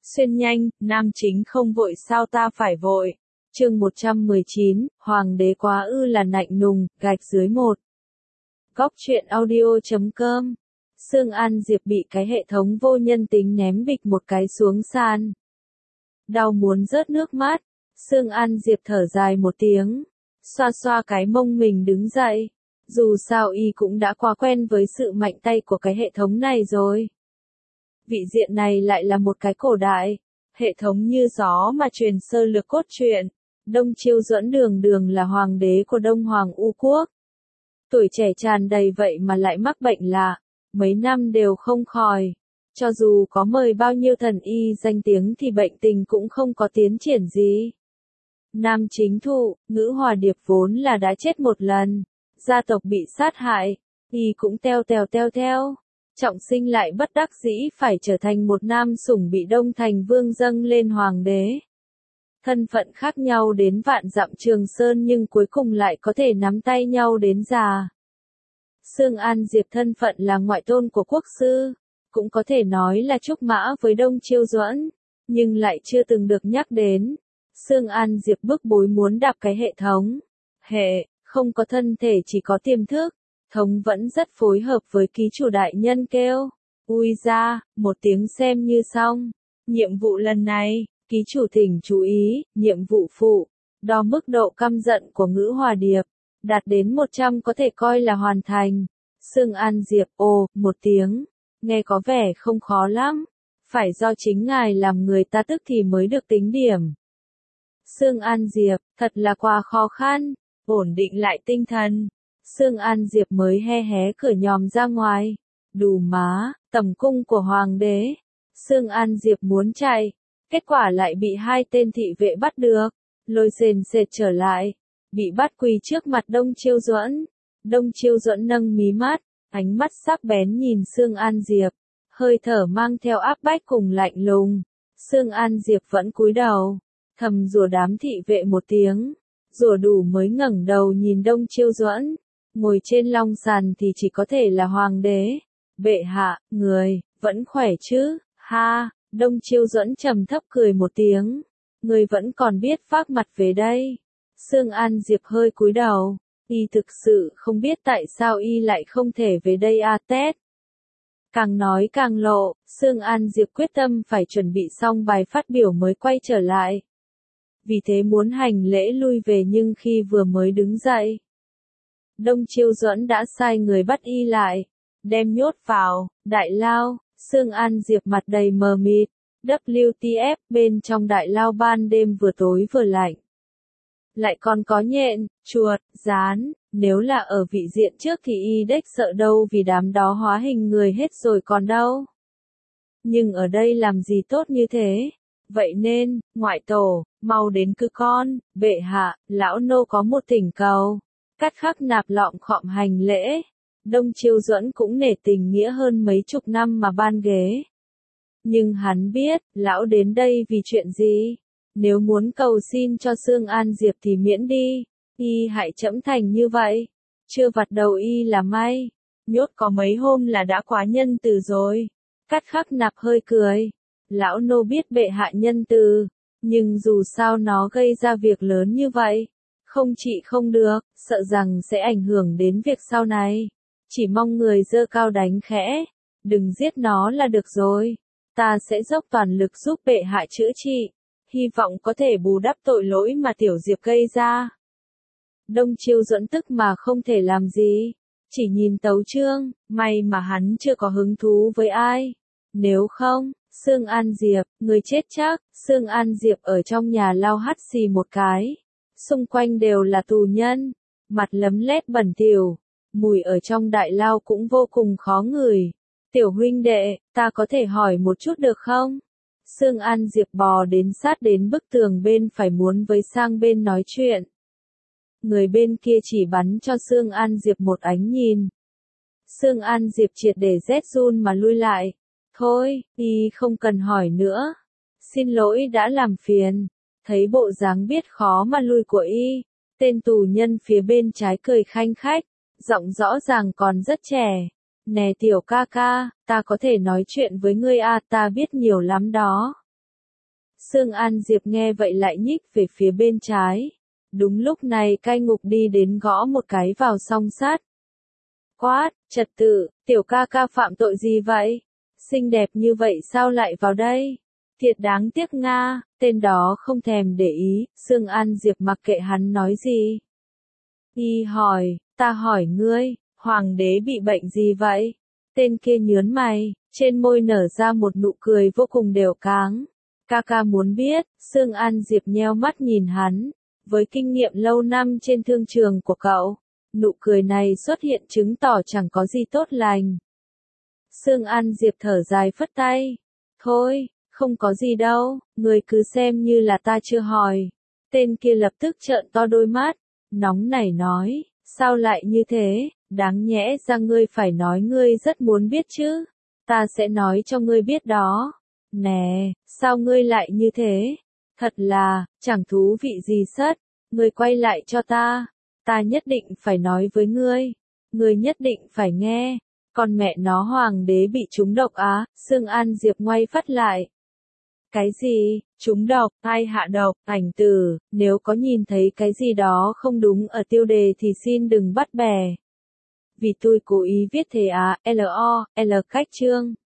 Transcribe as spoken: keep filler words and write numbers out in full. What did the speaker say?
Xuyên nhanh, nam chính không vội sao ta phải vội. Chương một trăm mười chín, Hoàng đế quá ư là lạnh lùng, gạch dưới một. Góc truyện audio chấm com. Sương An Diệp bị cái hệ thống vô nhân tính ném bịch một cái xuống sàn. Đau muốn rớt nước mắt, Sương An Diệp thở dài một tiếng, xoa xoa cái mông mình đứng dậy. Dù sao y cũng đã quá quen với sự mạnh tay của cái hệ thống này rồi. Vị diện này lại là một cái cổ đại, hệ thống như gió mà truyền sơ lược cốt truyện. Đông Chiêu Duẫn đường đường là hoàng đế của Đông Hoàng U Quốc. Tuổi trẻ tràn đầy vậy mà lại mắc bệnh lạ, mấy năm đều không khỏi. Cho dù có mời bao nhiêu thần y danh tiếng thì bệnh tình cũng không có tiến triển gì. Nam chính thụ, Ngữ Hòa Điệp vốn là đã chết một lần, gia tộc bị sát hại, y cũng teo teo teo theo. Trọng sinh lại bất đắc dĩ phải trở thành một nam sủng bị Đông Thành Vương dâng lên hoàng đế. Thân phận khác nhau đến vạn dặm Trường Sơn nhưng cuối cùng lại có thể nắm tay nhau đến già. Sương An Diệp thân phận là ngoại tôn của quốc sư, cũng có thể nói là trúc mã với Đông Chiêu Duẫn, nhưng lại chưa từng được nhắc đến. Sương An Diệp bức bối muốn đạp cái hệ thống. Hệ, không có thân thể chỉ có tiềm thức. Thống vẫn rất phối hợp với ký chủ đại nhân kêu. Ui ra, một tiếng xem như xong. Nhiệm vụ lần này, ký chủ thỉnh chú ý, nhiệm vụ phụ. Đo mức độ căm giận của Ngữ Hòa Điệp. Đạt đến một trăm có thể coi là hoàn thành. Sương An Diệp, ồ, một tiếng. Nghe có vẻ không khó lắm. Phải do chính ngài làm người ta tức thì mới được tính điểm. Sương An Diệp, thật là quá khó khăn. Ổn định lại tinh thần. Sương An Diệp mới he hé cửa nhòm ra ngoài. Đù má, tầm cung của hoàng đế. Sương An Diệp muốn chạy. Kết quả lại bị hai tên thị vệ bắt được. Lôi sền sệt trở lại. Bị bắt quỳ trước mặt Đông Chiêu Duẫn. Đông Chiêu Duẫn nâng mí mắt. Ánh mắt sắc bén nhìn Sương An Diệp. Hơi thở mang theo áp bách cùng lạnh lùng. Sương An Diệp vẫn cúi đầu. Thầm rủa đám thị vệ một tiếng. Rủa đủ mới ngẩng đầu nhìn Đông Chiêu Duẫn. Ngồi trên long sàn thì chỉ có thể là hoàng đế. Bệ hạ, người, vẫn khỏe chứ, ha, Đông Chiêu Duẫn trầm thấp cười một tiếng. Người vẫn còn biết phác mặt về đây. Sương An Diệp hơi cúi đầu. Y thực sự không biết tại sao y lại không thể về đây a tét. Càng nói càng lộ, Sương An Diệp quyết tâm phải chuẩn bị xong bài phát biểu mới quay trở lại. Vì thế muốn hành lễ lui về nhưng khi vừa mới đứng dậy. Đông Chiêu Duẫn đã sai người bắt y lại, đem nhốt vào, đại lao. Sương An Diệp mặt đầy mờ mịt. W T F bên trong đại lao ban đêm vừa tối vừa lạnh. Lại còn có nhện, chuột, gián, nếu là ở vị diện trước thì y đếch sợ đâu vì đám đó hóa hình người hết rồi còn đâu. Nhưng ở đây làm gì tốt như thế? Vậy nên, ngoại tổ, mau đến cứ con, bệ hạ, lão nô có một thỉnh cầu. Cắt khắc nạp lọng khọm hành lễ. Đông Chiêu Duẫn cũng nể tình nghĩa hơn mấy chục năm mà ban ghế. Nhưng hắn biết, lão đến đây vì chuyện gì? Nếu muốn cầu xin cho Sương An Diệp thì miễn đi. Y hại trẫm thành như vậy. Chưa vặt đầu y là may. Nhốt có mấy hôm là đã quá nhân từ rồi. Cắt khắc nạp hơi cười. Lão nô biết bệ hạ nhân từ. Nhưng dù sao nó gây ra việc lớn như vậy. Không trị không được, sợ rằng sẽ ảnh hưởng đến việc sau này. Chỉ mong người dơ cao đánh khẽ. Đừng giết nó là được rồi. Ta sẽ dốc toàn lực giúp bệ hạ chữa trị. Hy vọng có thể bù đắp tội lỗi mà Tiểu Diệp gây ra. Đông Chiêu Duẫn tức mà không thể làm gì. Chỉ nhìn tấu chương, may mà hắn chưa có hứng thú với ai. Nếu không, Sương An Diệp, người chết chắc. Sương An Diệp ở trong nhà lao hắt xì một cái. Xung quanh đều là tù nhân. Mặt lấm lét bẩn thỉu. Mùi ở trong đại lao cũng vô cùng khó ngửi. Tiểu huynh đệ, ta có thể hỏi một chút được không? Sương An Diệp bò đến sát đến bức tường bên phải muốn với sang bên nói chuyện. Người bên kia chỉ bắn cho Sương An Diệp một ánh nhìn. Sương An Diệp triệt để rét run mà lui lại. Thôi, y không cần hỏi nữa. Xin lỗi đã làm phiền. Thấy bộ dáng biết khó mà lui của y. Tên tù nhân phía bên trái cười khanh khách. Giọng rõ ràng còn rất trẻ. Nè tiểu ca ca, ta có thể nói chuyện với ngươi à, ta biết nhiều lắm đó. Sương An Diệp nghe vậy lại nhích về phía bên trái. Đúng lúc này cai ngục đi đến gõ một cái vào song sắt. Quát, trật tự, tiểu ca ca phạm tội gì vậy? Xinh đẹp như vậy sao lại vào đây? Thiệt đáng tiếc nga, tên đó không thèm để ý, Sương An Diệp mặc kệ hắn nói gì. Y hỏi, ta hỏi ngươi, hoàng đế bị bệnh gì vậy? Tên kia nhớn mày, trên môi nở ra một nụ cười vô cùng đều cáng. Ca ca muốn biết, Sương An Diệp nheo mắt nhìn hắn, với kinh nghiệm lâu năm trên thương trường của cậu, nụ cười này xuất hiện chứng tỏ chẳng có gì tốt lành. Sương An Diệp thở dài phất tay, thôi, không có gì đâu, người cứ xem như là ta chưa hỏi. Tên kia lập tức trợn to đôi mắt, nóng nảy nói, sao lại như thế, đáng nhẽ ra ngươi phải nói ngươi rất muốn biết chứ, ta sẽ nói cho ngươi biết đó. Nè, sao ngươi lại như thế? Thật là, chẳng thú vị gì sất, ngươi quay lại cho ta, ta nhất định phải nói với ngươi, ngươi nhất định phải nghe. Còn mẹ nó hoàng đế bị trúng độc á, Sương An Diệp ngoay phát lại. Cái gì, trúng độc, ai hạ độc, ảnh tử, nếu có nhìn thấy cái gì đó không đúng ở tiêu đề thì xin đừng bắt bẻ. Vì tôi cố ý viết thế á, L O, L cách chương.